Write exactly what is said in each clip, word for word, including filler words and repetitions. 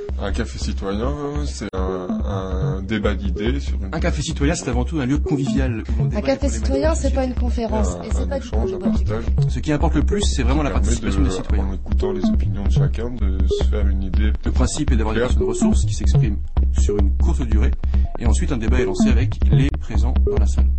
Un café citoyen, c'est un, un débat d'idées sur une... Un café citoyen, c'est avant tout un lieu convivial. Un café citoyen, c'est pas une conférence, un, et c'est pas du échange, un partage. Ce qui importe le plus, c'est vraiment la participation de, des citoyens. En écoutant les opinions de chacun, de se faire une idée. Le principe est d'avoir des personnes ressources qui s'expriment sur une courte durée, et ensuite un débat est lancé avec les présents dans la salle.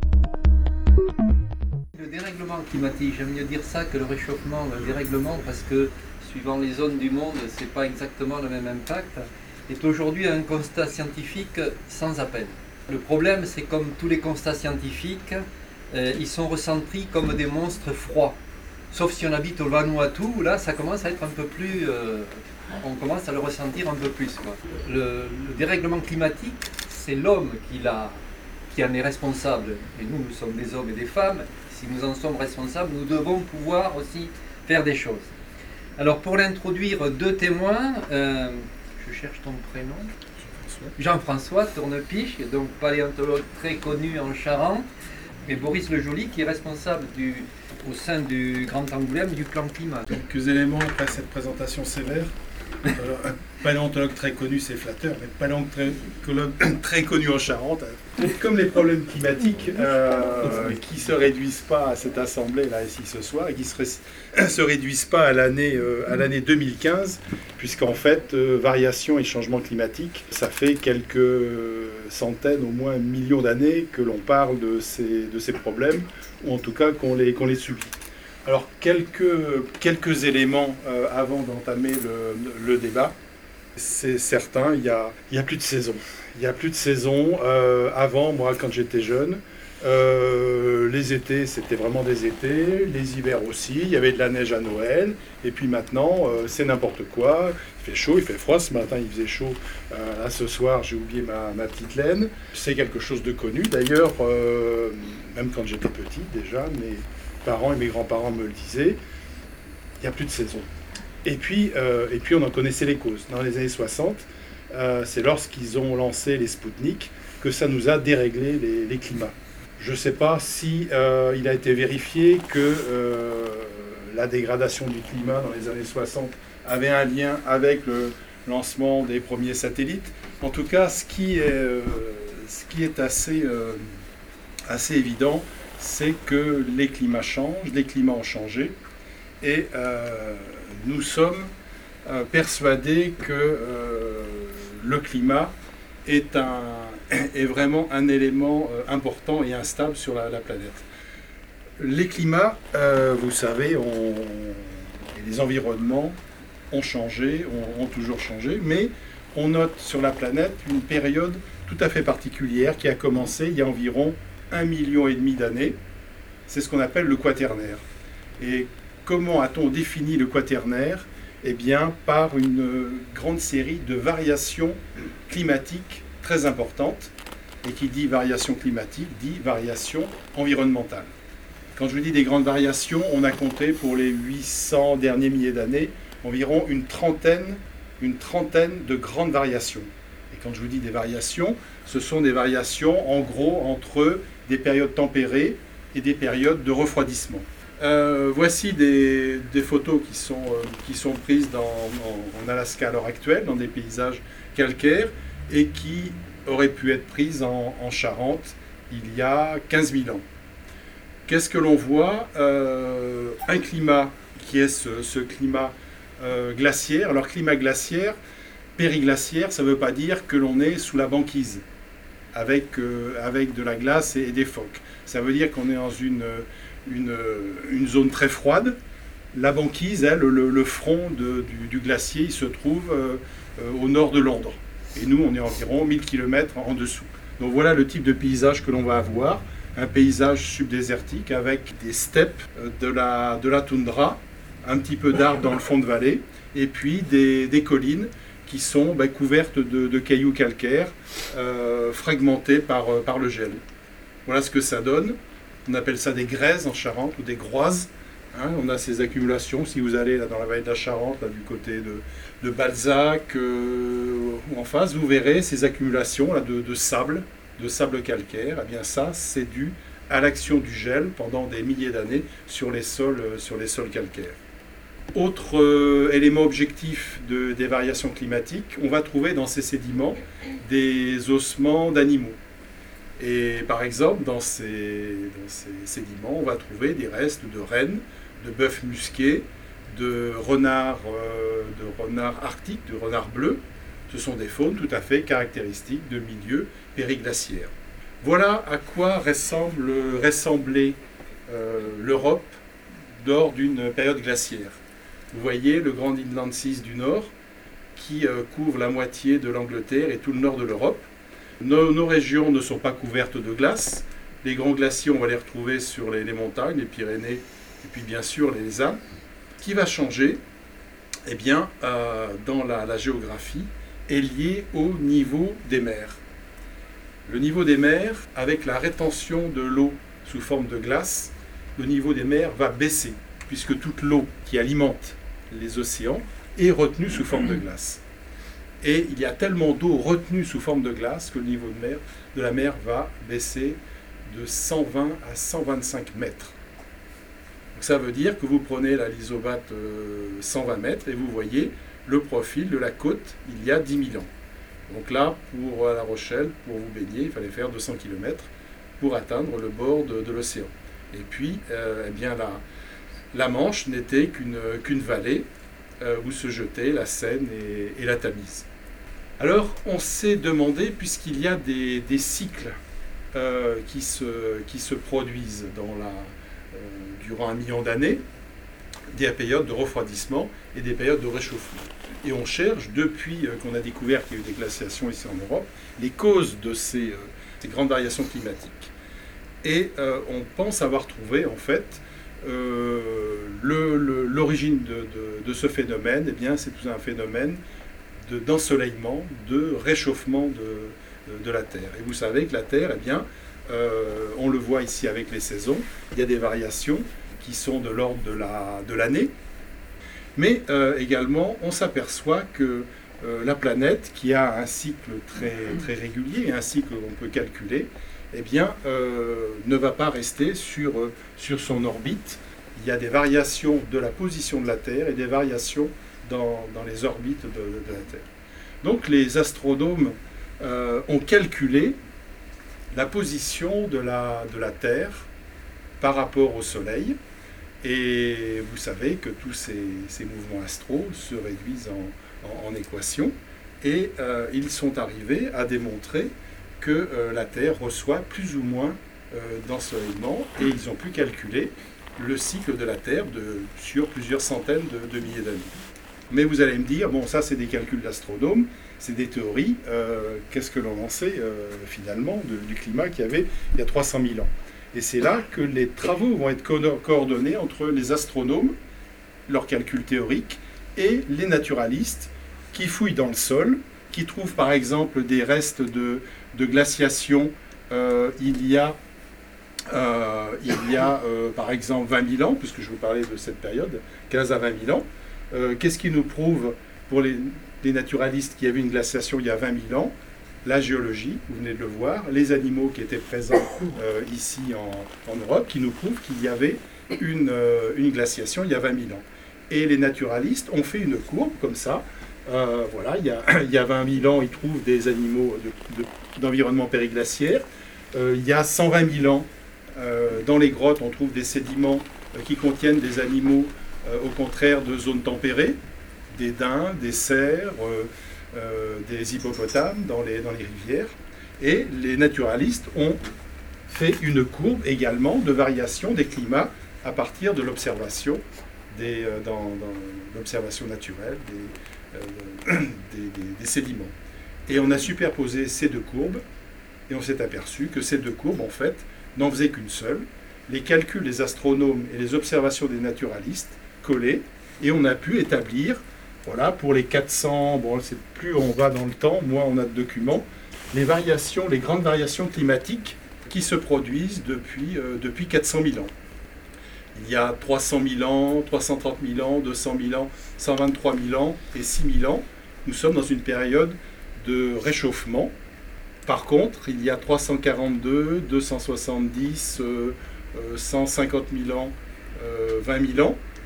Le dérèglement climatique, j'aime mieux dire ça que le réchauffement, le dérèglement, parce que suivant les zones du monde, c'est pas exactement le même impact, est aujourd'hui un constat scientifique sans appel. Le problème, c'est comme tous les constats scientifiques, euh, ils sont ressentis comme des monstres froids. Sauf si on habite au Vanuatu, où là, ça commence à être un peu plus... Euh, on commence à le ressentir un peu plus, quoi. Le, le dérèglement climatique, c'est l'homme qui, l'a, qui en est responsable. Et nous, nous sommes des hommes et des femmes. Si nous en sommes responsables, nous devons pouvoir aussi faire des choses. Alors, pour l'introduire, deux témoins. Euh, je cherche ton prénom. Jean-François Tournepiche, donc paléontologue très connu en Charente, et Boris Le Joly, qui est responsable du, au sein du Grand Angoulême du plan climat. Quelques éléments après cette présentation sévère. Alors, un paléontologue très connu, c'est flatteur, mais paléontologue très connu en Charente, comme les problèmes climatiques euh, qui ne se réduisent pas à cette assemblée là ici ce soir, et qui ne se, se réduisent pas à l'année euh, à l'année deux mille quinze, puisqu'en fait, euh, variation et changement climatique, ça fait quelques centaines, au moins millions d'années que l'on parle de ces, de ces problèmes, ou en tout cas qu'on les, qu'on les subit. Alors, quelques, quelques éléments euh, avant d'entamer le, le débat. C'est certain, il n'y a, il y a plus de saison. Il n'y a plus de saison. Euh, avant, moi, quand j'étais jeune, euh, les étés, c'était vraiment des étés. Les hivers aussi. Il y avait de la neige à Noël. Et puis maintenant, euh, c'est n'importe quoi. Il fait chaud, il fait froid. Ce matin, il faisait chaud. Euh, là, ce soir, j'ai oublié ma, ma petite laine. C'est quelque chose de connu. D'ailleurs, euh, même quand j'étais petit, déjà, mes parents et mes grands-parents me le disaient, il n'y a plus de saison. Et puis, euh, et puis on en connaissait les causes. Dans les années soixante, euh, c'est lorsqu'ils ont lancé les Spoutnik que ça nous a déréglé les, les climats. Je ne sais pas si euh, il a été vérifié que euh, la dégradation du climat dans les années soixante avait un lien avec le lancement des premiers satellites. En tout cas, ce qui est, euh, ce qui est assez, euh, assez évident, c'est que les climats changent, les climats ont changé, et euh, nous sommes euh, persuadés que euh, le climat est, un, est vraiment un élément euh, important et instable sur la, la planète. Les climats, euh, vous savez, ont, et les environnements ont changé, ont, ont toujours changé, mais on note sur la planète une période tout à fait particulière qui a commencé il y a environ un million et demi d'années. C'est ce qu'on appelle le quaternaire. Et comment a-t-on défini le quaternaire? Eh bien, par une grande série de variations climatiques très importantes. Et qui dit variation climatique, dit variation environnementale. Quand je vous dis des grandes variations, on a compté pour les huit cents derniers milliers d'années environ une trentaine, une trentaine de grandes variations. Et quand je vous dis des variations, ce sont des variations en gros entre des périodes tempérées et des périodes de refroidissement. Euh, voici des, des photos qui sont, euh, qui sont prises dans, en, en Alaska à l'heure actuelle, dans des paysages calcaires, et qui auraient pu être prises en, en Charente il y a quinze mille ans. Qu'est-ce que l'on voit? euh, Un climat qui est ce, ce climat euh, glaciaire. Alors climat glaciaire, périglaciaire, ça ne veut pas dire que l'on est sous la banquise, avec, euh, avec de la glace et, et des phoques. Ça veut dire qu'on est dans une, une, une zone très froide. La banquise, elle, le, le front de, du, du glacier, il se trouve euh, euh, au nord de Londres. Et nous, on est environ mille kilomètres en dessous. Donc voilà le type de paysage que l'on va avoir. Un paysage subdésertique avec des steppes, de la, de la toundra, un petit peu d'arbres dans le fond de vallée, et puis des, des collines qui sont ben, couvertes de, de cailloux calcaires, euh, fragmentés par, par le gel. Voilà ce que ça donne. On appelle ça des grèzes en Charente, ou des groises. Hein, on a ces accumulations, si vous allez là, dans la vallée de la Charente, là, du côté de, de Balzac, euh, ou en face, vous verrez ces accumulations là, de, de sable, de sable calcaire. Eh bien ça, c'est dû à l'action du gel pendant des milliers d'années sur les sols, sur les sols calcaires. Autre euh, élément objectif de, des variations climatiques, on va trouver dans ces sédiments des ossements d'animaux. Et par exemple, dans ces, dans ces sédiments, on va trouver des restes de rennes, de bœufs musqués, de renards, euh, de renards arctiques, de renards bleus. Ce sont des faunes tout à fait caractéristiques de milieux périglaciaires. Voilà à quoi ressemble, ressemblait euh, l'Europe lors d'une période glaciaire. Vous voyez le Grand Inland Sea du Nord qui euh, couvre la moitié de l'Angleterre et tout le nord de l'Europe. Nos, nos régions ne sont pas couvertes de glace. Les grands glaciers, on va les retrouver sur les, les montagnes, les Pyrénées et puis bien sûr les Alpes. Ce qui va changer, eh bien, euh, dans la, la géographie, est lié au niveau des mers. Le niveau des mers, avec la rétention de l'eau sous forme de glace, le niveau des mers va baisser, puisque toute l'eau qui alimente les océans est retenue sous forme de glace. Et il y a tellement d'eau retenue sous forme de glace que le niveau de, mer, de la mer va baisser de cent vingt à cent vingt-cinq mètres. Donc ça veut dire que vous prenez la lysobate euh, cent vingt mètres et vous voyez le profil de la côte il y a dix mille ans. Donc là, pour La Rochelle, pour vous baigner, il fallait faire deux cents kilomètres pour atteindre le bord de, de l'océan. Et puis, euh, eh bien, la, la Manche n'était qu'une qu'une vallée euh, où se jetaient la Seine et, et la Tamise. Alors, on s'est demandé, puisqu'il y a des, des cycles euh, qui, se, qui se produisent dans la, euh, durant un million d'années, des périodes de refroidissement et des périodes de réchauffement. Et on cherche, depuis qu'on a découvert qu'il y a eu des glaciations ici en Europe, les causes de ces, euh, ces grandes variations climatiques. Et euh, on pense avoir trouvé, en fait, euh, le, le, l'origine de, de, de ce phénomène. Eh bien, c'est tout un phénomène de, d'ensoleillement, de réchauffement de, de, de la Terre. Et vous savez que la Terre, eh bien, euh, on le voit ici avec les saisons, il y a des variations qui sont de l'ordre de, la, de l'année. Mais euh, également, on s'aperçoit que euh, la planète, qui a un cycle très, très régulier, un cycle qu'on peut calculer, eh bien, euh, ne va pas rester sur, euh, sur son orbite. Il y a des variations de la position de la Terre et des variations dans, dans les orbites de, de la Terre. Donc les astronomes euh, ont calculé la position de la, de la Terre par rapport au Soleil. Et vous savez que tous ces, ces mouvements astraux se réduisent en, en, en équations. Et euh, ils sont arrivés à démontrer que euh, la Terre reçoit plus ou moins euh, d'ensoleillement. Et ils ont pu calculer le cycle de la Terre de, sur plusieurs centaines de, de milliers d'années. Mais vous allez me dire, bon, ça c'est des calculs d'astronomes, c'est des théories. Euh, qu'est-ce que l'on en sait euh, finalement de, du climat qu'il y avait il y a trois cent mille ans? Et c'est là que les travaux vont être co- coordonnés entre les astronomes, leurs calculs théoriques, et les naturalistes qui fouillent dans le sol, qui trouvent par exemple des restes de, de glaciation euh, il y a, euh, il y a euh, par exemple vingt mille ans, puisque je vous parlais de cette période, quinze à vingt mille ans. Euh, qu'est-ce qui nous prouve pour les, les naturalistes qu'il y avait une glaciation il y a vingt mille ans? La géologie, vous venez de le voir, les animaux qui étaient présents euh, ici en, en Europe, qui nous prouvent qu'il y avait une, euh, une glaciation il y a vingt mille ans. Et les naturalistes ont fait une courbe comme ça. Euh, voilà, il y, a, il y a vingt mille ans, ils trouvent des animaux de, de, d'environnement périglaciaire. Euh, il y a cent vingt mille ans, euh, dans les grottes, on trouve des sédiments euh, qui contiennent des animaux, euh, au contraire, de zones tempérées, des daims, des cerfs, euh, Euh, des hippopotames dans les, dans les rivières. Et les naturalistes ont fait une courbe également de variation des climats à partir de l'observation, des, euh, dans, dans l'observation naturelle des, euh, des, des, des sédiments. Et on a superposé ces deux courbes et on s'est aperçu que ces deux courbes, en fait, n'en faisaient qu'une seule. Les calculs des astronomes et les observations des naturalistes collaient et on a pu établir, voilà, pour les quatre cents, bon, c'est plus on va dans le temps, moins on a de documents, les variations, les grandes variations climatiques qui se produisent depuis, euh, depuis quatre cent mille ans. Il y a trois cent mille ans, trois cent trente mille ans, deux cent mille ans, cent vingt-trois mille ans et six mille ans. Nous sommes dans une période de réchauffement. Par contre, il y a trois cent quarante-deux, deux cent soixante-dix, euh, cent cinquante mille ans, euh, vingt mille ans,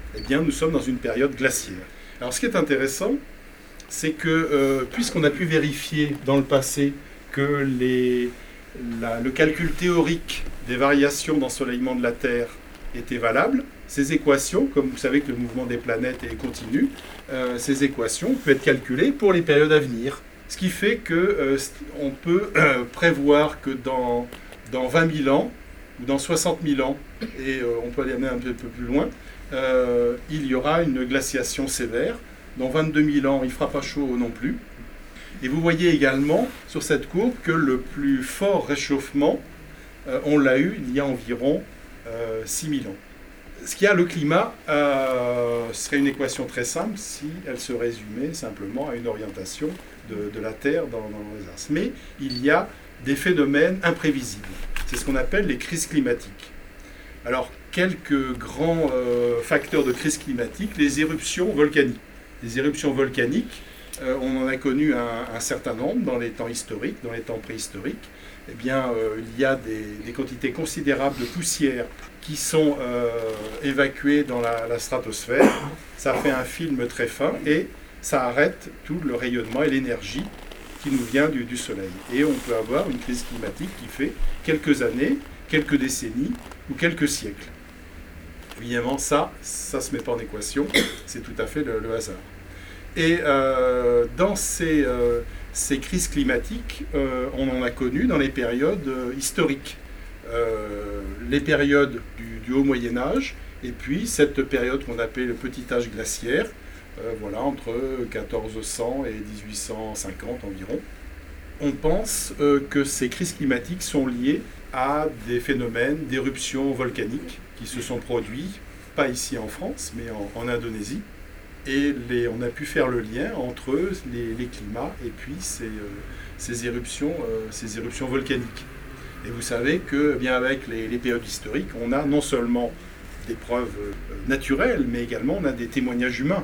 eh bien, nous sommes dans une période glaciaire. Alors, ce qui est intéressant, c'est que, euh, puisqu'on a pu vérifier dans le passé que les, la, le calcul théorique des variations d'ensoleillement de la Terre était valable, ces équations, comme vous savez que le mouvement des planètes est continu, euh, ces équations peuvent être calculées pour les périodes à venir. Ce qui fait qu'on euh, peut euh, prévoir que dans, dans vingt mille ans, ou dans soixante mille ans, et euh, on peut aller un peu, peu plus loin, euh, il y aura une glaciation sévère. Dans vingt-deux mille ans, il ne fera pas chaud non plus. Et vous voyez également sur cette courbe que le plus fort réchauffement, euh, on l'a eu il y a environ euh, six mille ans. Ce qu'il y a, le climat, euh, serait une équation très simple si elle se résumait simplement à une orientation de, de la Terre dans, dans les astres. Mais il y a des phénomènes imprévisibles. C'est ce qu'on appelle les crises climatiques. Alors, quelques grands euh, facteurs de crise climatique, les éruptions volcaniques. Les éruptions volcaniques, euh, on en a connu un, un certain nombre dans les temps historiques, dans les temps préhistoriques. Eh bien, euh, il y a des, des quantités considérables de poussière qui sont euh, évacuées dans la, la stratosphère. Ça fait un film très fin et ça arrête tout le rayonnement et l'énergie qui nous vient du, du Soleil. Et on peut avoir une crise climatique qui fait quelques années, quelques décennies ou quelques siècles. Évidemment, ça, ça ne se met pas en équation, c'est tout à fait le, le hasard. Et euh, dans ces, euh, ces crises climatiques, euh, on en a connu dans les périodes euh, historiques. Euh, les périodes du, du Haut Moyen-Âge, et puis cette période qu'on appelle le Petit Âge glaciaire, euh, voilà, entre quatorze cents et dix-huit cent cinquante environ. On pense euh, que ces crises climatiques sont liées à des phénomènes d'éruptions volcaniques qui se sont produits, pas ici en France, mais en, en Indonésie. Et les, on a pu faire le lien entre les, les climats et puis ces, euh, ces, éruptions, euh, ces éruptions volcaniques. Et vous savez que, bien avec les, les périodes historiques, on a non seulement des preuves euh, naturelles, mais également on a des témoignages humains.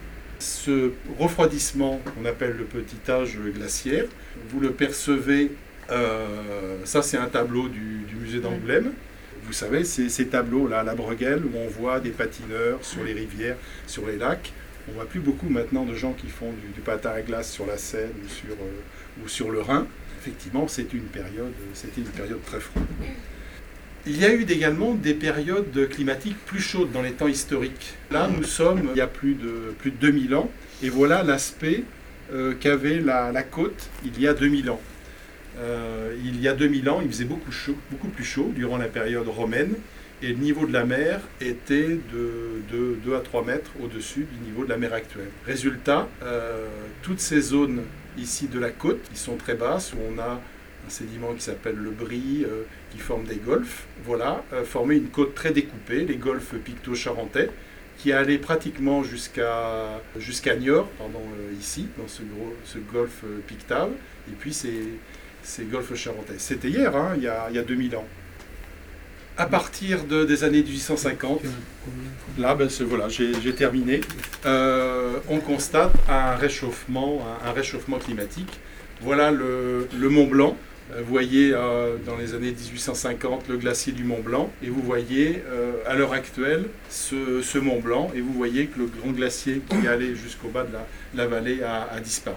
Ce refroidissement qu'on appelle le Petit Âge glaciaire, vous le percevez, euh, ça c'est un tableau du, du musée d'Angoulême. Vous savez, c'est ces tableaux-là, à la Breguelle, où on voit des patineurs sur les rivières, sur les lacs. On ne voit plus beaucoup maintenant de gens qui font du, du patin à glace sur la Seine ou sur, euh, ou sur le Rhin. Effectivement, c'était une période, c'était une période très froide. Il y a eu également des périodes climatiques plus chaudes dans les temps historiques. Là, nous sommes il y a plus de, plus de deux mille ans, et voilà l'aspect euh, qu'avait la, la côte il y a deux mille ans. Euh, il y a deux mille ans, il faisait beaucoup, chaud, beaucoup plus chaud durant la période romaine, et le niveau de la mer était de, de deux à trois mètres au-dessus du niveau de la mer actuelle. Résultat, euh, toutes ces zones ici de la côte, qui sont très basses, où on a un sédiment qui s'appelle le brie, euh, qui forme des golfes, voilà, euh, formaient une côte très découpée, les golfes picto-charentais, qui allaient pratiquement jusqu'à jusqu'à Niort, pardon, euh, ici, dans ce, gros, ce golfe euh, pictave, et puis ces, ces golfes charentais. C'était hier, hein, il y a, il y a deux mille ans. À partir de, des années mille huit cent cinquante, là, ben, voilà, j'ai terminé, euh, on constate un réchauffement, un, un réchauffement climatique. Voilà le, le Mont Blanc. Vous voyez euh, dans les années mille huit cent cinquante le glacier du Mont Blanc, et vous voyez euh, à l'heure actuelle ce, ce Mont Blanc, et vous voyez que le grand glacier qui allait jusqu'au bas de la, la vallée a, a disparu.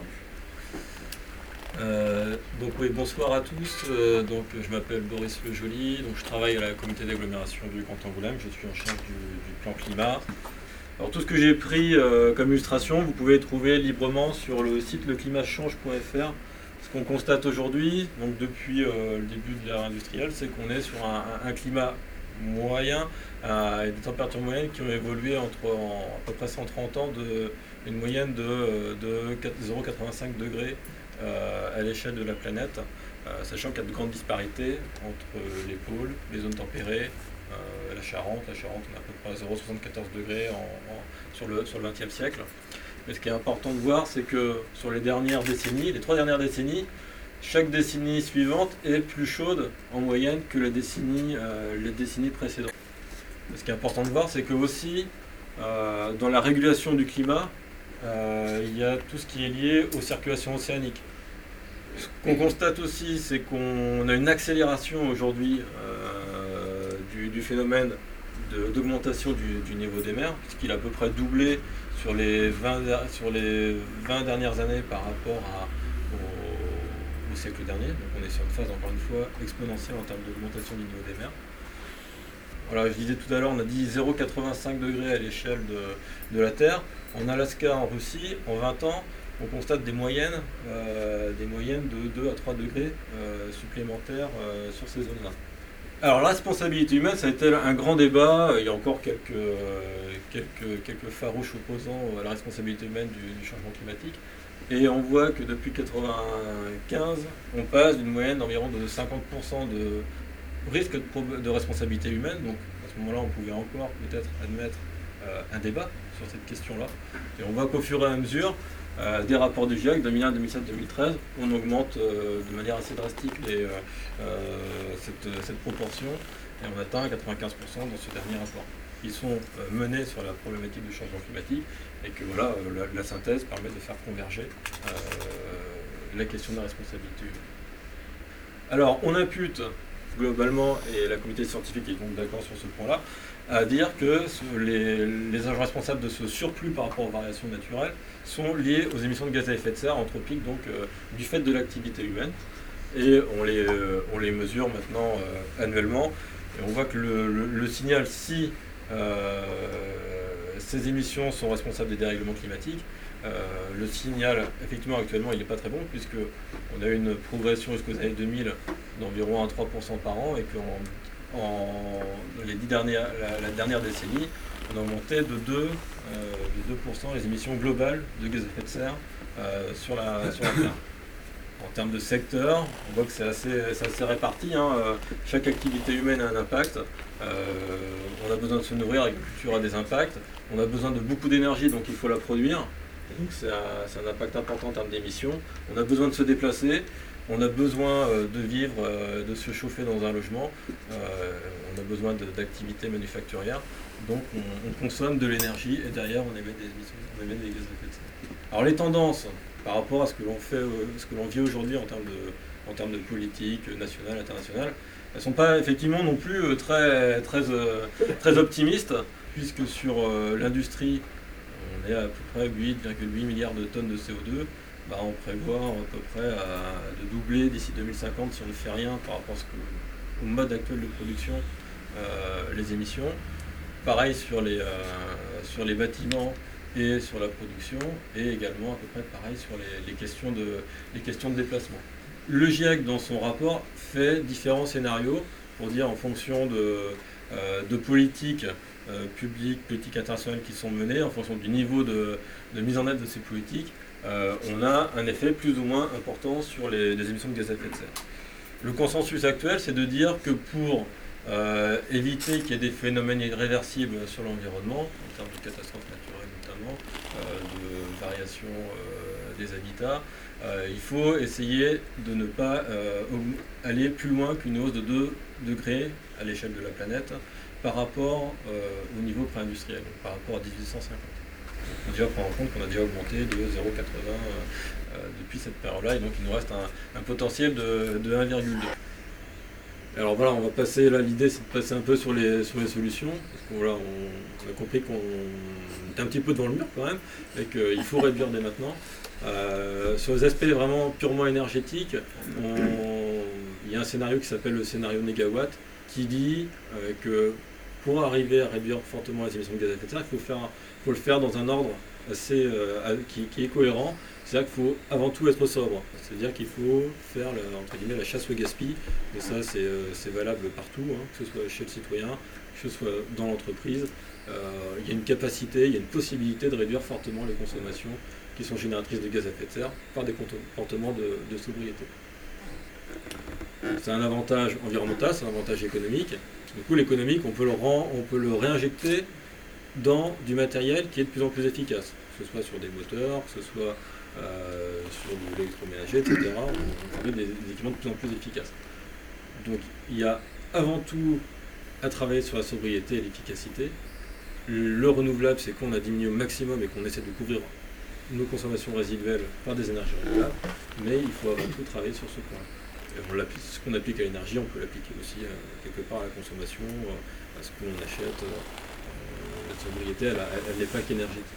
Euh, donc oui, bonsoir à tous. Euh, donc je m'appelle Boris Le Joly, donc je travaille à la communauté d'agglomération du Grand Angoulême. Je suis en charge du, du plan climat. Alors tout ce que j'ai pris euh, comme illustration, vous pouvez trouver librement sur le site le climat change point F R. Ce qu'on constate aujourd'hui, donc depuis euh, le début de l'ère industrielle, c'est qu'on est sur un, un climat moyen euh, et des températures moyennes qui ont évolué entre en, à peu près cent trente ans, de une moyenne de, de zéro virgule quatre-vingt-cinq degrés euh, à l'échelle de la planète, euh, sachant qu'il y a de grandes disparités entre les pôles, les zones tempérées, euh, la Charente. La Charente, on a à peu près zéro virgule soixante-quatorze degrés en, en, sur le sur le vingtième siècle. Mais ce qui est important de voir, c'est que sur les dernières décennies, les trois dernières décennies, chaque décennie suivante est plus chaude en moyenne que les décennies, euh, les décennies précédentes. Ce qui est important de voir, c'est que aussi, euh, dans la régulation du climat, euh, il y a tout ce qui est lié aux circulations océaniques. Ce qu'on constate aussi, c'est qu'on a une accélération aujourd'hui euh, du, du phénomène d'augmentation du, du niveau des mers, puisqu'il a à peu près doublé sur les vingt, sur les vingt dernières années par rapport à, au, au siècle dernier. Donc on est sur une phase, encore une fois, exponentielle en termes d'augmentation du niveau des mers. Voilà, je disais tout à l'heure, on a dit zéro virgule quatre-vingt-cinq degrés à l'échelle de, de la Terre. En Alaska, en Russie, en vingt ans, on constate des moyennes, euh, des moyennes de deux à trois degrés euh, supplémentaires euh, sur ces zones-là. Alors la responsabilité humaine, ça a été un grand débat. Il y a encore quelques, euh, quelques, quelques farouches opposants à la responsabilité humaine du, du changement climatique. Et on voit que depuis mille neuf cent quatre-vingt-quinze, on passe d'une moyenne d'environ de cinquante pour cent de risque de, de responsabilité humaine. Donc à ce moment-là, on pouvait encore peut-être admettre euh, un débat sur cette question-là. Et on voit qu'au fur et à mesure, Euh, des rapports du GIEC deux mille un, deux mille sept, deux mille treize, on augmente euh, de manière assez drastique les, euh, euh, cette, cette proportion et on atteint quatre-vingt-quinze pour cent dans ce dernier rapport. Ils sont euh, menés sur la problématique du changement climatique et que voilà, euh, la, la synthèse permet de faire converger euh, la question de la responsabilité humaine. Alors on impute globalement, et la communauté scientifique est donc d'accord sur ce point-là, à dire que les, les agents responsables de ce surplus par rapport aux variations naturelles sont liés aux émissions de gaz à effet de serre anthropiques, donc euh, du fait de l'activité humaine. Et on les, euh, on les mesure maintenant euh, annuellement. Et on voit que le, le, le signal, si euh, ces émissions sont responsables des dérèglements climatiques, euh, le signal, effectivement, actuellement, il n'est pas très bon, puisqu'on a eu une progression jusqu'aux années deux mille d'environ un à trois pour cent par an, et qu'en en, les dix dernières, la, la dernière décennie, on a augmenté de deux, euh, de deux pour cent les émissions globales de gaz à effet de serre euh, sur, la, sur la Terre. En termes de secteur, on voit que c'est assez, c'est assez réparti. Hein. Chaque activité humaine a un impact. Euh, on a besoin de se nourrir, l'agriculture a des impacts. On a besoin de beaucoup d'énergie, donc il faut la produire. Donc c'est un, c'est un impact important en termes d'émissions. On a besoin de se déplacer. On a besoin de vivre, de se chauffer dans un logement. Euh, on a besoin de, d'activités manufacturières. Donc on, on consomme de l'énergie et derrière on émet des émissions, on émet des gaz à effet de serre. Alors les tendances par rapport à ce que l'on fait, ce que l'on vit aujourd'hui en termes de, en termes de politique nationale, internationale, elles ne sont pas effectivement non plus très, très, très optimistes, puisque sur l'industrie, on est à peu près huit virgule huit milliards de tonnes de C O deux. Bah, on prévoit à peu près à, de doubler d'ici deux mille cinquante si on ne fait rien par rapport à ce que, au mode actuel de production, euh, les émissions. Pareil sur les, euh, sur les bâtiments et sur la production, et également à peu près pareil sur les, les, questions, de, les questions de déplacement. Le GIEC, dans son rapport, fait différents scénarios pour dire en fonction de, euh, de politiques euh, publiques, politiques internationales qui sont menées, en fonction du niveau de, de mise en œuvre de ces politiques, euh, on a un effet plus ou moins important sur les, les émissions de gaz à effet de serre. Le consensus actuel, c'est de dire que pour euh, éviter qu'il y ait des phénomènes irréversibles sur l'environnement, en termes de catastrophes naturelles notamment, euh, de variation euh, des habitats, euh, il faut essayer de ne pas euh, aller plus loin qu'une hausse de deux degrés à l'échelle de la planète par rapport euh, au niveau pré-industriel, donc par rapport à dix-huit cent cinquante. On peut déjà prendre en compte qu'on a déjà augmenté de zéro virgule quatre-vingts euh, euh, depuis cette période-là, et donc il nous reste un, un potentiel de, de un virgule deux. Alors voilà, on va passer, là l'idée c'est de passer un peu sur les, sur les solutions, parce que voilà, on, on a compris qu'on est un petit peu devant le mur quand même, et qu'il faut réduire dès maintenant. Euh, sur les aspects vraiment purement énergétiques, on, il y a un scénario qui s'appelle le scénario négawatt, qui dit euh, que pour arriver à réduire fortement les émissions de gaz à effet de serre, il faut, faire, faut le faire dans un ordre assez, euh, qui, qui est cohérent. C'est-à-dire qu'il faut avant tout être sobre. C'est-à-dire qu'il faut faire la, entre guillemets, la chasse au gaspillage. Et ça, c'est, euh, c'est valable partout, hein, que ce soit chez le citoyen, que ce soit dans l'entreprise. Euh, il y a une capacité, il y a une possibilité de réduire fortement les consommations qui sont génératrices de gaz à effet de serre par des comportements de, de sobriété. C'est un avantage environnemental, c'est un avantage économique. Du coup, l'économique, on peut le rend, on peut le réinjecter dans du matériel qui est de plus en plus efficace, que ce soit sur des moteurs, que ce soit euh, sur de l'électroménager, et cetera. On fait des, des équipements de plus en plus efficaces. Donc, il y a avant tout à travailler sur la sobriété et l'efficacité. Le renouvelable, c'est qu'on a diminué au maximum et qu'on essaie de couvrir nos consommations résiduelles par des énergies renouvelables, mais il faut avant tout travailler sur ce point. on ce qu'on applique à l'énergie, on peut l'appliquer aussi euh, quelque part à la consommation, euh, à ce que l'on achète. Euh, la sobriété, elle n'est pas qu'énergétique.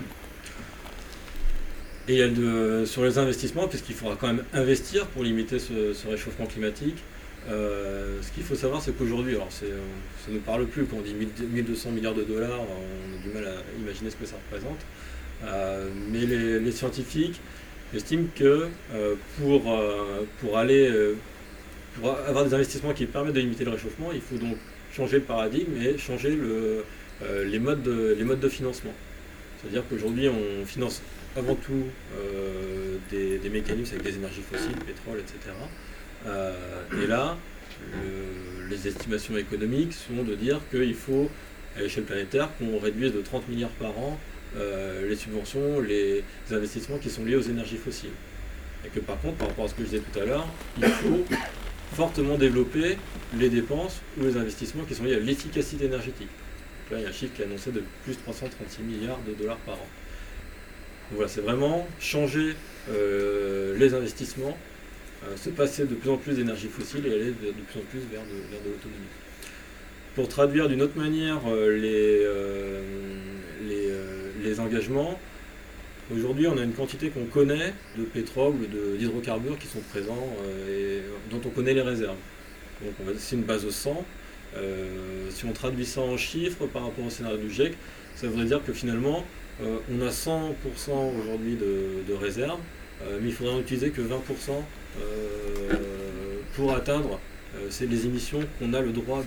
Et il y a de, sur les investissements, puisqu'il faudra quand même investir pour limiter ce, ce réchauffement climatique, euh, ce qu'il faut savoir, c'est qu'aujourd'hui, alors ça ne nous parle plus, quand on dit mille deux cents milliards de dollars, on a du mal à imaginer ce que ça représente, euh, mais les, les scientifiques estiment que euh, pour, euh, pour, aller, euh, pour avoir des investissements qui permettent de limiter le réchauffement, il faut donc changer le paradigme et changer le, euh, les, modes de, les modes de financement. C'est-à-dire qu'aujourd'hui, on finance avant tout euh, des, des mécanismes avec des énergies fossiles, pétrole, et cetera. Euh, et là, le, les estimations économiques sont de dire qu'il faut, à l'échelle planétaire, qu'on réduise de trente milliards par an euh, les subventions, les, les investissements qui sont liés aux énergies fossiles. Et que par contre, par rapport à ce que je disais tout à l'heure, il faut fortement développer les dépenses ou les investissements qui sont liés à l'efficacité énergétique. Donc là, il y a un chiffre qui est annoncé de plus de trois cent trente-six milliards de dollars par an. Donc voilà, c'est vraiment changer euh, les investissements, euh, se passer de plus en plus d'énergie fossile et aller de, de plus en plus vers de, vers de l'autonomie. Pour traduire d'une autre manière euh, les, euh, les, euh, les engagements, aujourd'hui on a une quantité qu'on connaît de pétrole ou d'hydrocarbures qui sont présents euh, et dont on connaît les réserves. Donc c'est une base de cent. Euh, si on traduit ça en chiffres par rapport au scénario du GIEC, ça voudrait dire que finalement euh, on a cent pour cent aujourd'hui de, de réserves, euh, mais il faudrait en utiliser que vingt pour cent euh, pour atteindre euh, c'est les émissions qu'on a le droit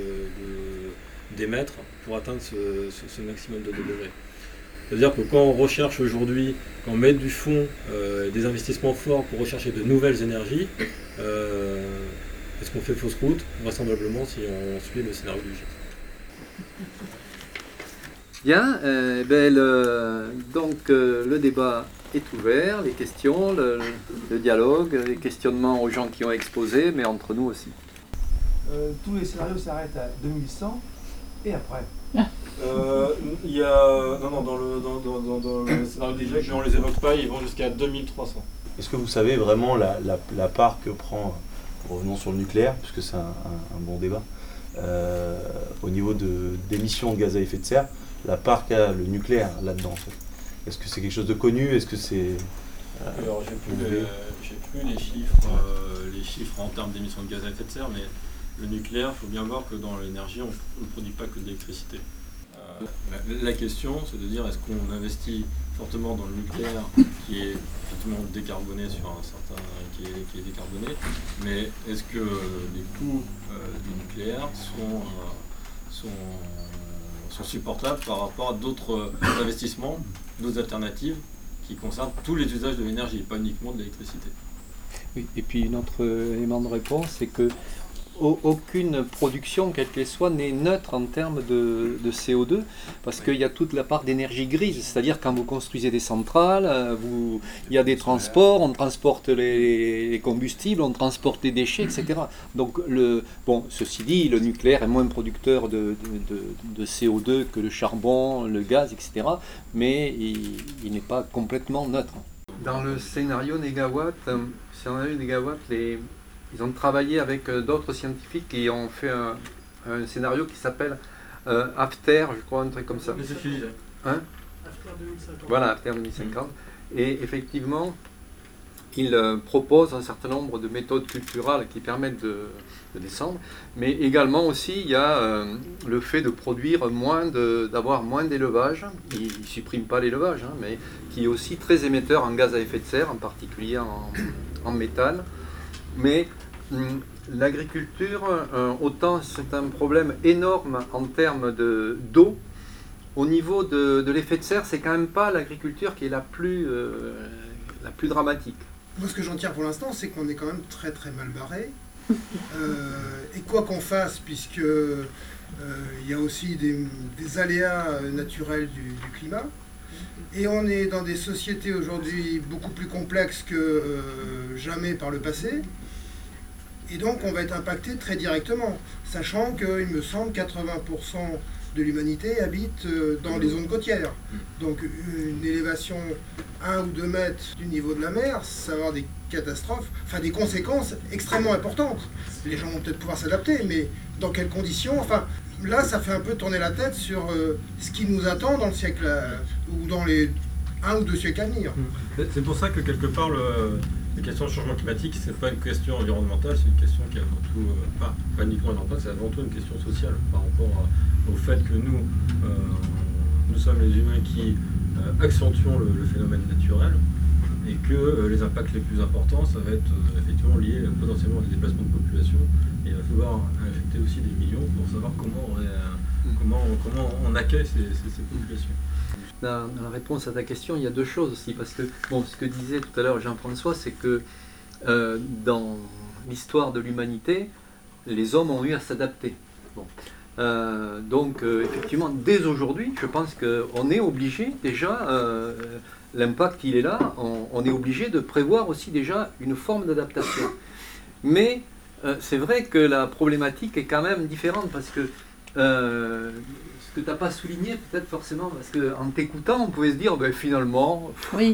d'émettre de, de, pour atteindre ce, ce, ce maximum de deux degrés. C'est-à-dire que quand on recherche aujourd'hui, quand on met du fonds, euh, des investissements forts pour rechercher de nouvelles énergies, euh, est-ce qu'on fait fausse route? Vraisemblablement si on suit le scénario du GIEC. Bien, euh, ben le, donc euh, le débat est ouvert, les questions, le, le dialogue, les questionnements aux gens qui ont exposé, mais entre nous aussi. Euh, tous les scénarios s'arrêtent à deux mille cent et après. Euh, il y a... Non, non, dans le, dans, dans, dans, dans le scénario des GIEC, on ne les évoque pas, ils vont jusqu'à deux mille trois cents. Est-ce que vous savez vraiment la, la, la part que prend, revenons sur le nucléaire, puisque c'est un, un, un bon débat, euh, au niveau d'émissions de, de gaz à effet de serre, la part qu'a le nucléaire là-dedans en fait? Est-ce que c'est quelque chose de connu? Est-ce que c'est... Euh, Alors j'ai plus, les, plus les, chiffres, euh, les chiffres en termes d'émissions de gaz à effet de serre, mais le nucléaire, il faut bien voir que dans l'énergie, on ne produit pas que de l'électricité. Euh, la, la question, c'est de dire est-ce qu'on investit fortement dans le nucléaire, qui est effectivement décarboné sur un certain, qui est, qui est décarboné, mais est-ce que les coûts euh, du nucléaire sont, euh, sont, sont supportables par rapport à d'autres investissements, d'autres alternatives qui concernent tous les usages de l'énergie, pas uniquement de l'électricité. Oui, et puis un autre élément de réponse, c'est que aucune production, quelle qu'elle soit, n'est neutre en termes de, de C O deux, parce qu'il y a toute la part d'énergie grise, c'est-à-dire quand vous construisez des centrales, vous, il y a des transports, on transporte les, les combustibles, on transporte les déchets, et cetera. Donc, le, bon, ceci dit, le nucléaire est moins producteur de, de, de, de C O deux que le charbon, le gaz, et cetera, mais il, il n'est pas complètement neutre. Dans le scénario négawatt, scénario négawatt, les... Ils ont travaillé avec euh, d'autres scientifiques qui ont fait un, un scénario qui s'appelle euh, After, je crois, un truc comme ça. Hein? After deux mille cinquante. Voilà, After deux mille cinquante. Et effectivement, ils euh, proposent un certain nombre de méthodes culturales qui permettent de, de descendre. Mais également aussi, il y a euh, le fait de produire moins, d'avoir moins d'élevage. Ils ne suppriment pas l'élevage, hein, mais qui est aussi très émetteur en gaz à effet de serre, en particulier en, en méthane. Mais hum, l'agriculture, euh, autant c'est un problème énorme en termes d'eau, au niveau de, de l'effet de serre, c'est quand même pas l'agriculture qui est la plus, euh, la plus dramatique. Moi, ce que j'en tire pour l'instant, c'est qu'on est quand même très très mal barré. Euh, et quoi qu'on fasse, puisque euh, il y a aussi des, des aléas naturels du, du climat, et on est dans des sociétés aujourd'hui beaucoup plus complexes que euh, jamais par le passé. Et donc on va être impacté très directement, sachant qu'il me semble que quatre-vingts pour cent de l'humanité habite dans les zones côtières. Donc une élévation un ou deux mètres du niveau de la mer, ça va avoir des catastrophes, enfin des conséquences extrêmement importantes. Les gens vont peut-être pouvoir s'adapter, mais dans quelles conditions? Enfin, là, ça fait un peu tourner la tête sur euh, ce qui nous attend dans le siècle, euh, ou dans les un ou deux siècles à venir. C'est pour ça que quelque part, le, la question du changement climatique, c'est pas une question environnementale, c'est une question qui est avant tout, euh, pas, pas uniquement environnementale, c'est avant tout une question sociale par rapport à, au fait que nous, euh, nous sommes les humains qui euh, accentuons le, le phénomène naturel et que euh, les impacts les plus importants, ça va être euh, effectivement lié euh, potentiellement à des déplacements de population, et il va falloir injecter aussi des millions pour savoir comment on, euh, comment, comment on accueille ces, ces, ces populations. Dans, dans la réponse à ta question, il y a deux choses aussi, parce que bon, ce que disait tout à l'heure Jean-François, c'est que euh, dans l'histoire de l'humanité, les hommes ont eu à s'adapter. Bon. Euh, donc euh, effectivement, dès aujourd'hui, je pense qu'on est obligé déjà, euh, l'impact il est là, on, on est obligé de prévoir aussi déjà une forme d'adaptation. Mais euh, c'est vrai que la problématique est quand même différente, parce que euh, ce que tu n'as pas souligné, peut-être forcément, parce qu'en t'écoutant, on pouvait se dire, ben, finalement, oui.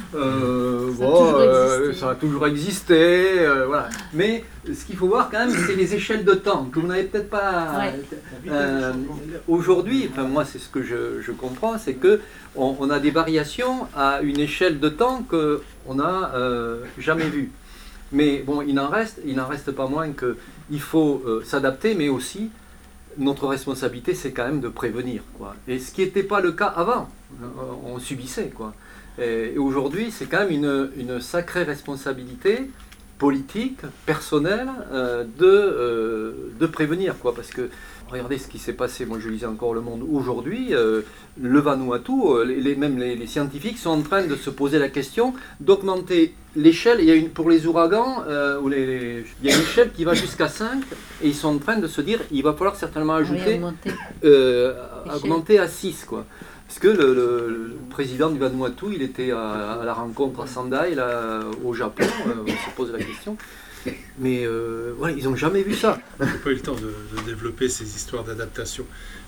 euh, ça, bon, a euh, ça a toujours existé. Euh, voilà. Mais ce qu'il faut voir quand même, c'est les échelles de temps, que vous n'avez peut-être pas... Ouais. Euh, Aujourd'hui, enfin, moi c'est ce que je, je comprends, c'est qu'on on a des variations à une échelle de temps qu'on n'a euh, jamais vue. Mais bon, il n'en reste, il n'en reste pas moins qu'il faut euh, s'adapter, mais aussi... Notre responsabilité, c'est quand même de prévenir, quoi. Et ce qui n'était pas le cas avant, on subissait, quoi. Et aujourd'hui, c'est quand même une, une sacrée responsabilité politique, personnelle, euh, de, euh, de prévenir, quoi. Parce que, regardez ce qui s'est passé, moi je lisais encore Le Monde aujourd'hui, euh, le Vanuatu, les, les, même les, les scientifiques sont en train de se poser la question d'augmenter l'échelle. Il y a une, pour les ouragans, euh, où les, les, il y a une échelle qui va jusqu'à cinq, et ils sont en train de se dire il va falloir certainement ajouter, oui, augmenter. Euh, augmenter à six, quoi. Parce que le, le, le président du Vanuatu, il était à, à la rencontre à Sendai, là, au Japon, euh, on se pose la question. Mais euh, voilà, ils n'ont jamais vu ça. Je n'ai pas eu le temps de, de développer ces histoires d'adaptation.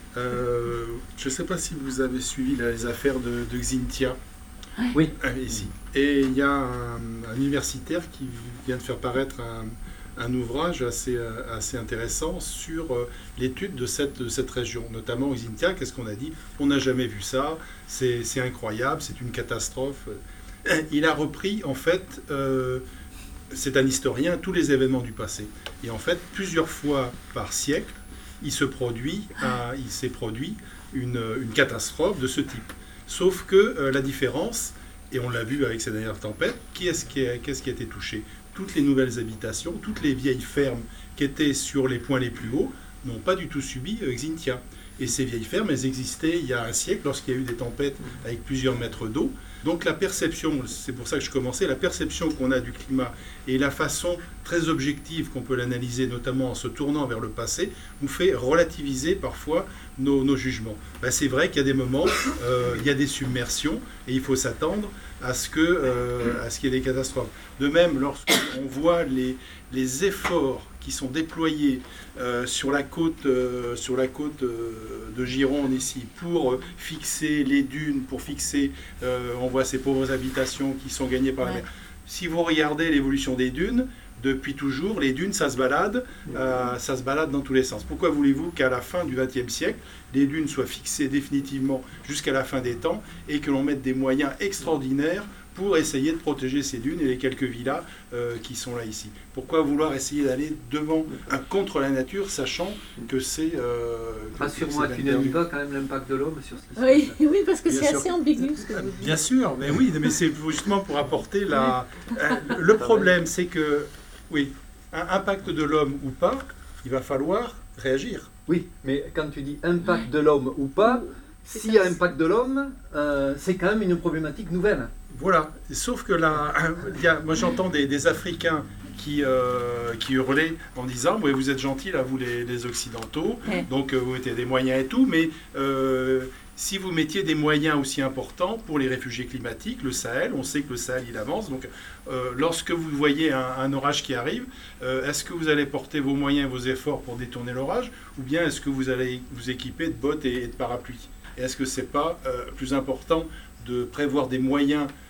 Euh, je ne sais pas si vous avez suivi là, les affaires de, de Xintia. Oui. Euh, ici. Et il y a un, un universitaire qui vient de faire paraître un, un ouvrage assez, assez intéressant sur euh, l'étude de cette, de cette région, notamment Xintia. Qu'est-ce qu'on a dit? On n'a jamais vu ça, c'est incroyable, c'est une catastrophe. Il a repris, en fait... Euh, c'est un historien, tous les événements du passé. Et en fait, plusieurs fois par siècle, il se produit, euh, il s'est produit une, une catastrophe de ce type. Sauf que euh, la différence, et on l'a vu avec ces dernières tempêtes, qui est-ce qui, est, qu'est-ce qui a été touché? Toutes les nouvelles habitations, toutes les vieilles fermes qui étaient sur les points les plus hauts n'ont pas du tout subi euh, Xintia. Et ces vieilles fermes, elles existaient il y a un siècle, lorsqu'il y a eu des tempêtes avec plusieurs mètres d'eau. Donc la perception, c'est pour ça que je commençais, la perception qu'on a du climat et la façon très objective qu'on peut l'analyser, notamment en se tournant vers le passé, nous fait relativiser parfois nos, nos jugements. Ben, c'est vrai qu'il y a des moments, euh, il y a des submersions, et il faut s'attendre à ce que, euh, à ce qu'il y ait des catastrophes. De même, lorsqu'on voit les, les efforts qui sont déployés euh, sur la côte, euh, sur la côte euh, de Gironde ici, pour euh, fixer les dunes, pour fixer, euh, on voit ces pauvres habitations qui sont gagnées par la mer. Si vous regardez l'évolution des dunes, depuis toujours, les dunes, ça se balade, euh, ça se balade dans tous les sens. Pourquoi voulez-vous qu'à la fin du vingtième siècle, les dunes soient fixées définitivement jusqu'à la fin des temps et que l'on mette des moyens extraordinaires pour essayer de protéger ces dunes et les quelques villas euh, qui sont là ici? Pourquoi vouloir essayer d'aller devant, un, contre la nature, sachant que c'est... Euh, Rassure-moi, tu n'aimes pas quand même l'impact de l'homme sur ce qui se oui, passe. oui, parce que Bien c'est sûr. assez ambigu ce que vous dites. Bien sûr, mais oui, mais c'est justement pour apporter la... Euh, le problème, c'est que, oui, un impact de l'homme ou pas, il va falloir réagir. Oui, mais quand tu dis impact de l'homme ou pas, s'il y a impact de l'homme, euh, c'est quand même une problématique nouvelle. Voilà, sauf que là, il y a, moi j'entends des, des Africains qui, euh, qui hurlaient en disant oui, vous êtes gentils là, vous les, les Occidentaux, Ouais. donc euh, vous mettez des moyens et tout, mais euh, si vous mettiez des moyens aussi importants pour les réfugiés climatiques, le Sahel, on sait que le Sahel il avance, donc euh, lorsque vous voyez un, un orage qui arrive, euh, est-ce que vous allez porter vos moyens et vos efforts pour détourner l'orage, ou bien est-ce que vous allez vous équiper de bottes et, et de parapluies? Et est-ce que c'est pas euh, plus important de prévoir des moyens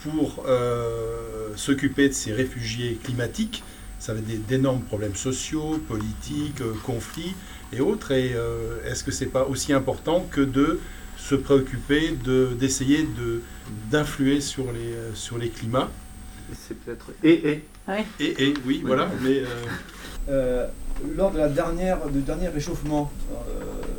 pour euh, s'occuper de ces réfugiés climatiques. Ça va être d'énormes problèmes sociaux, politiques, euh, conflits et autres. Et euh, est-ce que c'est pas aussi important que de se préoccuper de, d'essayer de, d'influer sur les, euh, sur les climats? C'est peut-être... Et, et. Ouais. Et, et, oui, oui. Voilà. Mais, euh... Euh, lors de la dernière, du dernier réchauffement, euh,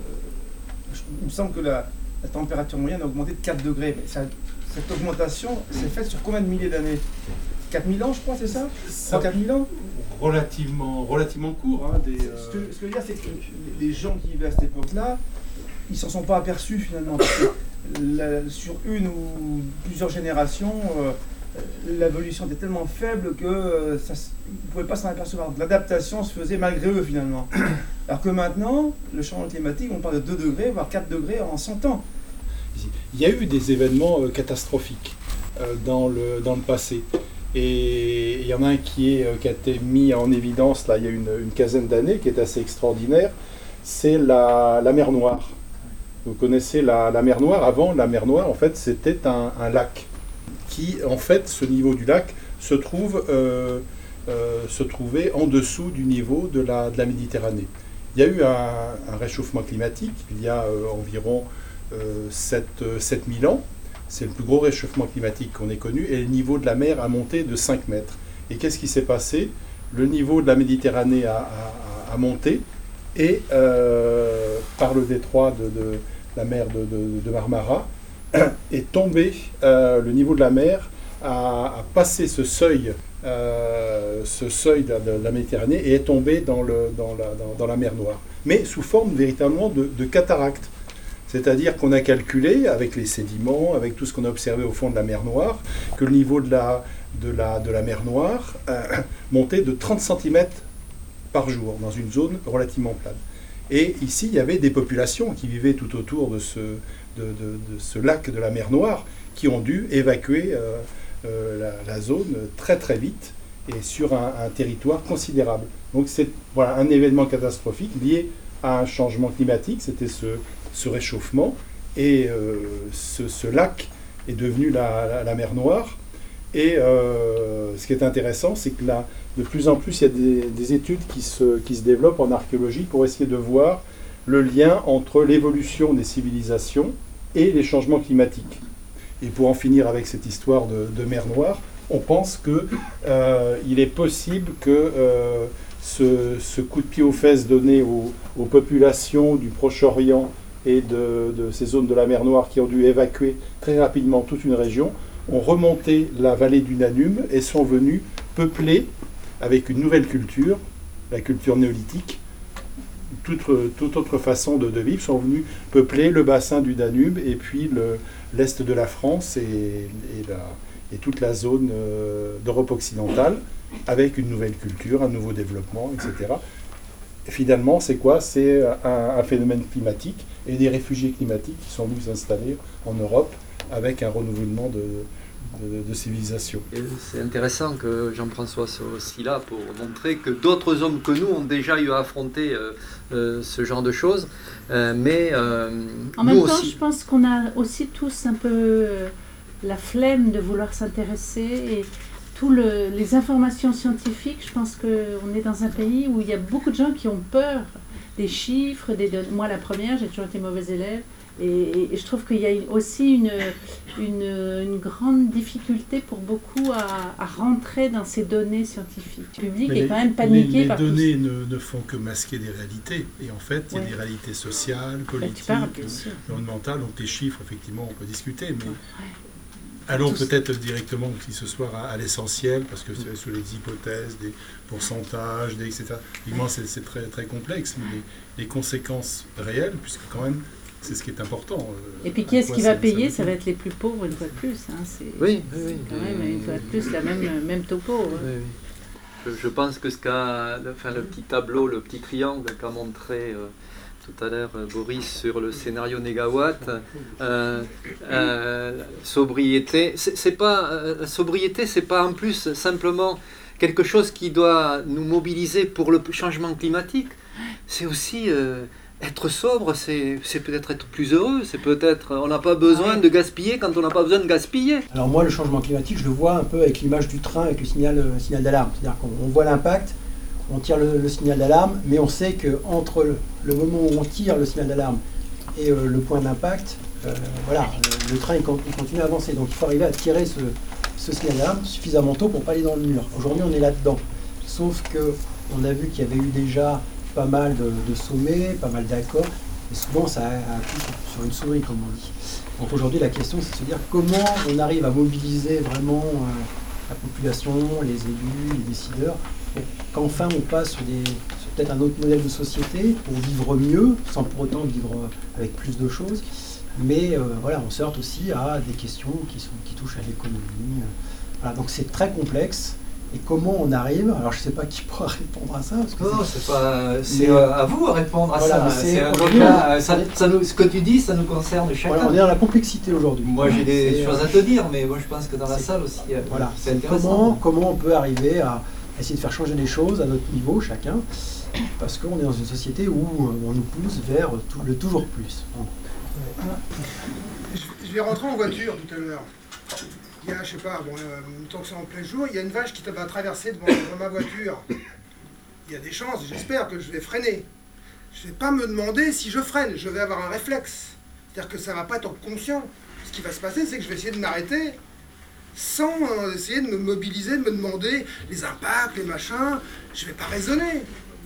il me semble que la, la température moyenne a augmenté de quatre degrés. Mais ça, cette augmentation s'est faite sur combien de milliers d'années? quatre mille ans, je crois, c'est ça, trois à quatre mille ans Relativement, relativement court. Hein, des, euh... ce, que, ce que je veux dire, c'est que les gens qui vivaient à cette époque-là, ils s'en sont pas aperçus finalement. Parce que la, sur une ou plusieurs générations, euh, l'évolution était tellement faible que euh, ça, ils ne pouvaient pas s'en apercevoir. L'adaptation se faisait malgré eux finalement. Alors que maintenant, le changement climatique, on parle de deux degrés, voire quatre degrés en cent ans. Il y a eu des événements euh, catastrophiques euh, dans, le, dans le passé. Et il y en a un qui, est, qui a été mis en évidence là, il y a une, une quinzaine d'années, qui est assez extraordinaire, c'est la, la mer Noire. Vous connaissez la, la mer Noire? Avant, la mer Noire, en fait, c'était un, un lac qui, en fait, ce niveau du lac se, trouve, euh, euh, se trouvait en dessous du niveau de la, de la Méditerranée. Il y a eu un, un réchauffement climatique il y a euh, environ euh, sept mille ans. C'est le plus gros réchauffement climatique qu'on ait connu, et le niveau de la mer a monté de cinq mètres. Et qu'est-ce qui s'est passé? Le niveau de la Méditerranée a, a, a monté, et euh, par le détroit de, de la mer de, de, de Marmara, est tombé, euh, le niveau de la mer a, a passé ce seuil, euh, ce seuil de, de la Méditerranée, et est tombé dans, le, dans, la, dans, dans la mer Noire. Mais sous forme véritablement de, de cataracte. C'est-à-dire qu'on a calculé, avec les sédiments, avec tout ce qu'on a observé au fond de la mer Noire, que le niveau de la, de la, de la mer Noire euh, montait de trente centimètres par jour, dans une zone relativement plane. Et ici, il y avait des populations qui vivaient tout autour de ce, de, de, de ce lac de la mer Noire, qui ont dû évacuer euh, euh, la, la zone très très vite, et sur un, un territoire considérable. Donc c'est voilà, un événement catastrophique lié à un changement climatique, c'était ce... ce réchauffement, et euh, ce, ce lac est devenu la, la, la mer Noire. Et euh, ce qui est intéressant, c'est que là, de plus en plus, il y a des, des études qui se, qui se développent en archéologie pour essayer de voir le lien entre l'évolution des civilisations et les changements climatiques. Et pour en finir avec cette histoire de, de mer Noire, on pense qu'il euh, est possible que euh, ce, ce coup de pied aux fesses donné aux, aux populations du Proche-Orient et de, de ces zones de la mer Noire qui ont dû évacuer très rapidement toute une région, ont remonté la vallée du Danube et sont venus peupler avec une nouvelle culture, la culture néolithique, toute, toute autre façon de, de vivre, sont venus peupler le bassin du Danube et puis le, l'est de la France et, et, la, et toute la zone euh, d'Europe occidentale, avec une nouvelle culture, un nouveau développement, et cetera. Et finalement, c'est quoi? C'est un, un phénomène climatique et des réfugiés climatiques qui sont venus s'installer en Europe avec un renouvellement de, de, de civilisation. Et c'est intéressant que Jean-François soit aussi là pour montrer que d'autres hommes que nous ont déjà eu à affronter euh, euh, ce genre de choses. Euh, mais euh, en même temps, aussi... je pense qu'on a aussi tous un peu euh, la flemme de vouloir s'intéresser et toutes le, les informations scientifiques. Je pense qu'on est dans un pays où il y a beaucoup de gens qui ont peur des chiffres, des données. Moi, la première, j'ai toujours été mauvaise élève. Et, et, et je trouve qu'il y a aussi une, une, une grande difficulté pour beaucoup à, à rentrer dans ces données scientifiques. Le public Mais est les, quand même paniqué les, par les données tout ne, ne font que masquer des réalités. Et en fait, il y a ouais. des réalités sociales, politiques, parles, environnementales. Donc les chiffres, effectivement, on peut discuter. Mais ouais. allons peut-être directement aussi ce soir à, à l'essentiel, parce que c'est sous les hypothèses, des pourcentages, des, et cetera. Évidemment, c'est, c'est très, très complexe, mais les, les conséquences réelles, puisque quand même, c'est ce qui est important. Euh, et puis qui est-ce qui va payer? Ça va être les plus pauvres une fois de plus. Hein. C'est, oui, oui, oui. Quand même une fois de plus la même, même topo. Hein. Oui, oui. Je, je pense que ce qu'a, enfin, le petit tableau, le petit triangle qu'a montré euh, tout à l'heure euh, Boris sur le scénario négawatt, euh, euh, sobriété, c'est, c'est pas euh, sobriété, c'est pas en plus simplement quelque chose qui doit nous mobiliser pour le changement climatique. C'est aussi euh, être sobre, c'est, c'est peut-être être plus heureux, c'est peut-être, on n'a pas besoin de gaspiller quand on n'a pas besoin de gaspiller. Alors moi, le changement climatique, je le vois un peu avec l'image du train, avec le signal, euh, signal d'alarme. C'est-à-dire qu'on on voit l'impact, on tire le, le signal d'alarme, mais on sait qu'entre le, le moment où on tire le signal d'alarme et euh, le point d'impact, euh, voilà, euh, le train il, con- il continue à avancer. Donc il faut arriver à tirer ce, ce signal d'alarme suffisamment tôt pour ne pas aller dans le mur. Aujourd'hui, on est là-dedans. Sauf qu'on a vu qu'il y avait eu déjà pas mal de, de sommets, pas mal d'accords, et souvent ça appuie sur une souris, comme on dit. Donc aujourd'hui, la question, c'est de se dire comment on arrive à mobiliser vraiment euh, la population, les élus, les décideurs, pour qu'enfin on passe sur, des, sur peut-être un autre modèle de société, pour vivre mieux, sans pour autant vivre avec plus de choses. Mais euh, voilà, on se heurte aussi à des questions qui, sont, qui touchent à l'économie. Voilà, donc c'est très complexe. Et comment on arrive, alors je ne sais pas qui pourra répondre à ça. Parce que non, c'est, c'est pas, c'est mais, à vous à répondre à voilà, ça. C'est, c'est un cas, ça, ça nous, ce que tu dis, ça nous concerne chacun. Voilà, on est dans la complexité aujourd'hui. Moi j'ai des c'est, choses à te dire, mais moi je pense que dans la salle aussi, voilà, c'est, c'est intéressant. Comment, comment on peut arriver à essayer de faire changer les choses à notre niveau, chacun, parce qu'on est dans une société où on nous pousse vers tout, le toujours plus. Je vais rentrer en voiture tout à l'heure. Il y a, je sais pas, bon, euh, tant que c'est en plein jour, il y a une vache qui va traverser devant, devant ma voiture. Il y a des chances, j'espère que je vais freiner. Je ne vais pas me demander si je freine, je vais avoir un réflexe. C'est-à-dire que ça ne va pas être conscient. Ce qui va se passer, c'est que je vais essayer de m'arrêter sans euh, essayer de me mobiliser, de me demander les impacts, les machins. Je ne vais pas raisonner.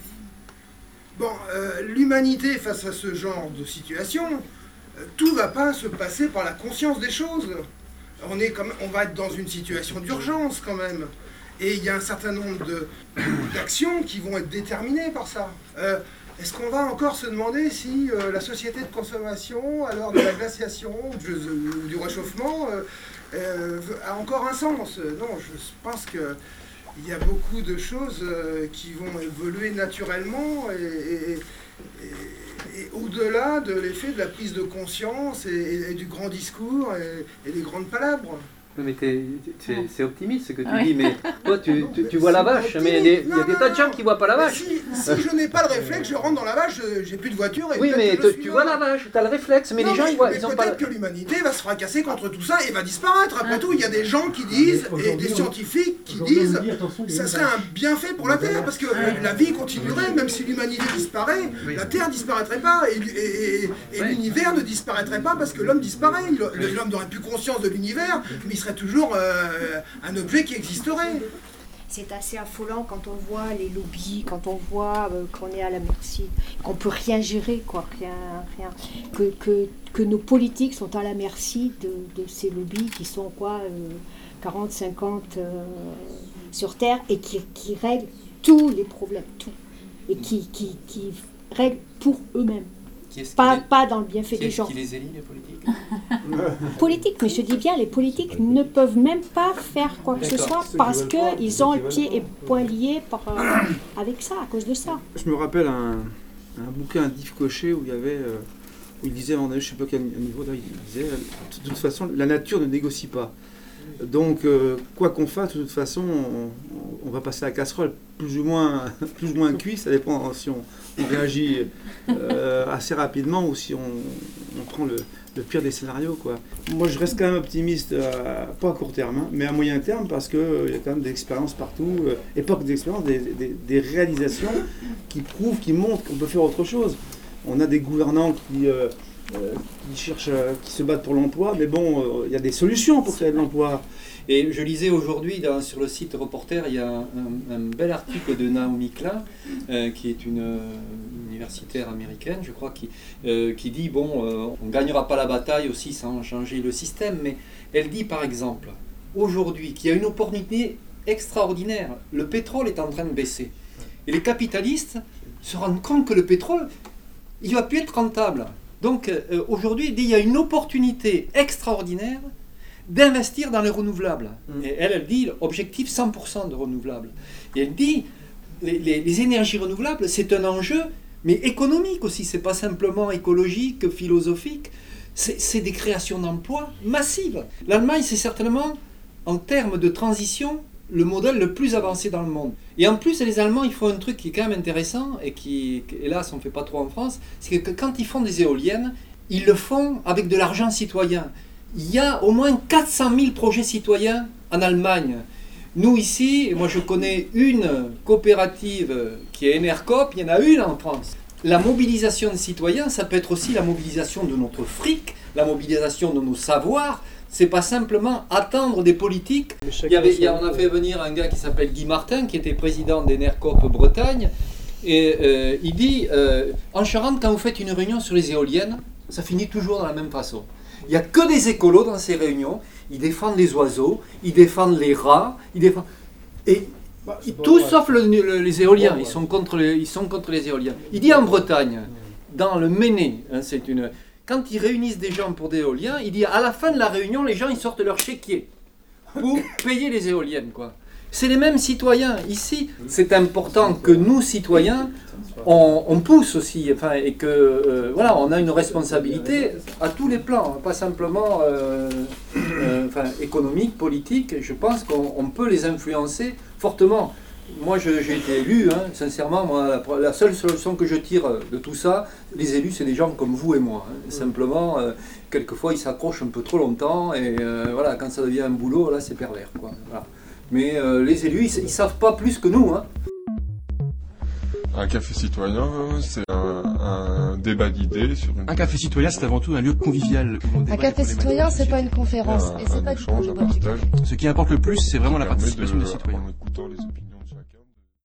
Bon, euh, l'humanité face à ce genre de situation, euh, tout ne va pas se passer par la conscience des choses. On, est comme, on va être dans une situation d'urgence quand même. Et il y a un certain nombre de, d'actions qui vont être déterminées par ça. Euh, est-ce qu'on va encore se demander si euh, la société de consommation, à l'heure de la glaciation ou du, euh, du réchauffement, euh, euh, a encore un sens? Non, je pense qu'il y a beaucoup de choses euh, qui vont évoluer naturellement et, et, et, et au-delà de l'effet de la prise de conscience et, et, et du grand discours et, et des grandes palabres. Mais t'es, t'es, c'est optimiste ce que tu oui. dis, mais toi tu, tu, tu vois la vache, mais il y a des, non, y a des tas de gens qui ne voient pas la vache. Si, si je n'ai pas le réflexe, je rentre dans la vache, j'ai plus de voiture. Et oui, mais te, tu vois la vache, tu as le réflexe, mais non, les gens mais, ils voient. Mais ils ont peut-être pas... que l'humanité va se fracasser contre tout ça et va disparaître. Après ah. tout, il y a des gens qui disent, et des scientifiques qui disent, que ça serait un bienfait pour la Terre, parce que ah. la vie continuerait, même si l'humanité disparaît, oui. la Terre disparaîtrait pas, et, et, et, et oui. l'univers ne disparaîtrait pas parce que l'homme disparaît. L'homme n'aurait plus conscience de l'univers, mais il serait toujours... Euh, un objet qui existerait. C'est assez affolant quand on voit les lobbies, quand on voit euh, qu'on est à la merci, qu'on peut rien gérer, quoi, rien, rien, que, que, que nos politiques sont à la merci de, de ces lobbies qui sont quoi, euh, quarante, cinquante euh, sur Terre et qui, qui règlent tous les problèmes, tout, et qui, qui, qui règlent pour eux-mêmes. Pas, les... pas dans le bienfait qui des gens. Qui les élit, les politiques Politiques, mais je dis bien, les politiques ne peuvent même pas faire quoi que D'accord. ce soit parce qu'ils ont le pied et poing liés par, euh, avec ça, à cause de ça. Je me rappelle un, un bouquin d'Yves Cochet où il y avait, euh, où il disait, je ne sais pas quel niveau, il disait, de toute façon, la nature ne négocie pas. Donc, euh, quoi qu'on fasse, de toute façon, on, on va passer à la casserole, plus ou moins, plus ou moins cuit, ça dépend si on, on réagit euh, assez rapidement ou si on, on prend le, le pire des scénarios, quoi. Moi, je reste quand même optimiste, euh, pas à court terme, hein, mais à moyen terme, parce qu'il euh, y a quand même des expériences partout, euh, époque d'expérience, des, des, des réalisations qui prouvent, qui montrent qu'on peut faire autre chose. On a des gouvernants qui... Euh, Euh, qui cherchent, euh, qui se battent pour l'emploi, mais bon, il euh, y a des solutions pour créer de l'emploi. Et je lisais aujourd'hui dans, sur le site Reporter, il y a un, un bel article de Naomi Klein, euh, qui est une euh, universitaire américaine, je crois, qui, euh, qui dit, bon, euh, on ne gagnera pas la bataille aussi sans changer le système, mais elle dit par exemple, aujourd'hui, qu'il y a une opportunité extraordinaire, le pétrole est en train de baisser, et les capitalistes se rendent compte que le pétrole, il ne va plus être rentable. Donc euh, aujourd'hui, il y a une opportunité extraordinaire d'investir dans les renouvelables. Mmh. Et elle, elle dit, objectif cent pour cent de renouvelables. Et elle dit, les, les, les énergies renouvelables, c'est un enjeu, mais économique aussi, c'est pas simplement écologique, philosophique, c'est, c'est des créations d'emplois massives. L'Allemagne, c'est certainement, en termes de transition, le modèle le plus avancé dans le monde. Et en plus, les Allemands, ils font un truc qui est quand même intéressant et qui, hélas, on ne fait pas trop en France, c'est que quand ils font des éoliennes, ils le font avec de l'argent citoyen. Il y a au moins quatre cent mille projets citoyens en Allemagne. Nous ici, moi je connais une coopérative qui est Enercoop, il y en a une en France. La mobilisation des citoyens, ça peut être aussi la mobilisation de notre fric, la mobilisation de nos savoirs. C'est pas simplement attendre des politiques. Il y avait, il y a, on a fait venir un gars qui s'appelle Guy Martin, qui était président d'Enercoop Bretagne, et euh, il dit euh, en Charente, quand vous faites une réunion sur les éoliennes, ça finit toujours de la même façon. Il n'y a que des écolos dans ces réunions. Ils défendent les oiseaux, ils défendent les rats, ils défendent... Et bah, tout sauf le, le, les éoliens, bon, ils, sont contre les, ils sont contre les éoliens. Il dit en Bretagne, dans le Méné, hein, c'est une... quand ils réunissent des gens pour des éoliens, il dit à la fin de la réunion, les gens ils sortent leur chéquier pour payer les éoliennes, quoi. C'est les mêmes citoyens. Ici, c'est important que nous, citoyens, on, on pousse aussi, enfin, et que euh, voilà, on a une responsabilité à tous les plans, pas simplement euh, euh, enfin, économique, politique. Je pense qu'on on peut les influencer fortement. Moi, j'ai été élu, hein, sincèrement, moi, la, la seule solution que je tire de tout ça, les élus, c'est des gens comme vous et moi. Hein. Simplement, euh, quelquefois, ils s'accrochent un peu trop longtemps, et euh, voilà, quand ça devient un boulot, là, c'est pervers, quoi. Voilà. Mais euh, les élus, ils, ils savent pas plus que nous. Hein. Un café citoyen, c'est un, un débat d'idées sur une... Un café citoyen, c'est avant tout un lieu convivial. Un café citoyen, c'est pas une conférence. Un, et c'est pas échange, du un partage. Ce qui importe le plus, c'est vraiment la participation de, des citoyens. En écoutant les opinions de chacun.